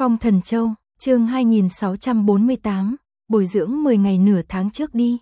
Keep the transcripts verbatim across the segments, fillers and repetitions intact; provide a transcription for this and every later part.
Phong Thần Châu, chương hai nghìn sáu trăm bốn mươi tám, bồi dưỡng mười ngày nửa tháng trước đi.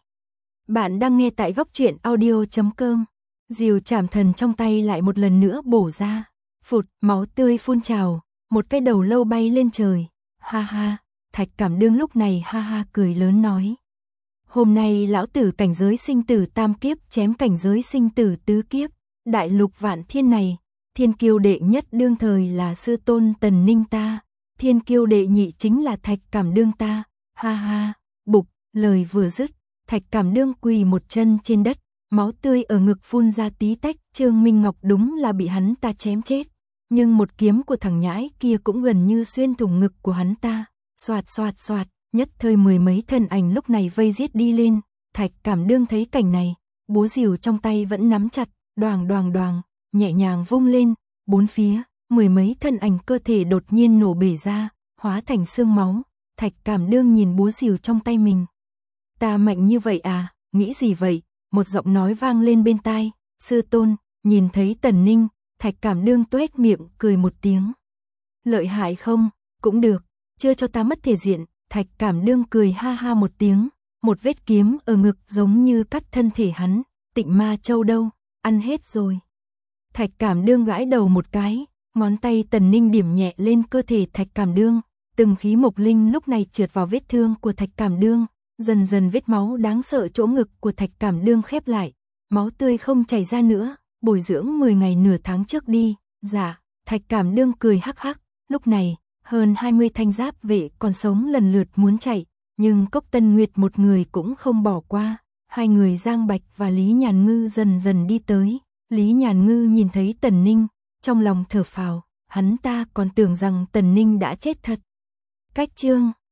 Bạn đang nghe tại góc truyện audio chấm com. Diều chảm thần trong tay lại một lần nữa bổ ra. Phụt, máu tươi phun trào, một cái đầu lâu bay lên trời. Ha ha, Thạch Cảm Đương lúc này ha ha cười lớn nói. Hôm nay lão tử cảnh giới sinh tử tam kiếp chém cảnh giới sinh tử tứ kiếp. Đại lục vạn thiên này, thiên kiêu đệ nhất đương thời là sư tôn Tần Ninh ta. Thiên kiêu đệ nhị chính là Thạch Cảm Đương ta. Ha ha, bục, lời vừa dứt, Thạch Cảm Đương quỳ một chân trên đất, máu tươi ở ngực phun ra tí tách. Trương Minh Ngọc đúng là bị hắn ta chém chết, nhưng một kiếm của thằng nhãi kia cũng gần như xuyên thủng ngực của hắn ta. Xoạt xoạt xoạt, nhất thời mười mấy thân ảnh lúc này vây giết đi lên. Thạch Cảm Đương thấy cảnh này, búa rìu trong tay vẫn nắm chặt, đoàng đoàng đoàng, nhẹ nhàng vung lên, bốn phía, mười mấy thân ảnh cơ thể đột nhiên nổ bể ra, hóa thành xương máu. Thạch Cảm Đương nhìn búa rìu trong tay mình. Ta mạnh như vậy à, nghĩ gì vậy? Một giọng nói vang lên bên tai. Sư tôn, nhìn thấy Tần Ninh, Thạch Cảm Đương tuét miệng cười một tiếng. Lợi hại không? Cũng được, chưa cho ta mất thể diện. Thạch Cảm Đương cười ha ha một tiếng, một vết kiếm ở ngực giống như cắt thân thể hắn. Tịnh Ma Châu đâu? Ăn hết rồi. Thạch Cảm Đương gãi đầu một cái, ngón tay Tần Ninh điểm nhẹ lên cơ thể Thạch Cảm Đương. Từng khí mộc linh lúc này trượt vào vết thương của Thạch Cảm Đương, dần dần vết máu đáng sợ chỗ ngực của Thạch Cảm Đương khép lại, máu tươi không chảy ra nữa. Bồi dưỡng mười ngày nửa tháng trước đi. Dạ. Thạch Cảm Đương cười hắc hắc. Lúc này, hơn hai mươi thanh giáp vệ còn sống lần lượt muốn chạy, nhưng Cốc Tân Nguyệt một người cũng không bỏ qua. Hai người Giang Bạch và Lý Nhàn Ngư dần dần đi tới. Lý Nhàn Ngư nhìn thấy Tần Ninh, trong lòng thở phào, hắn ta còn tưởng rằng Tần Ninh đã chết thật. Cách chương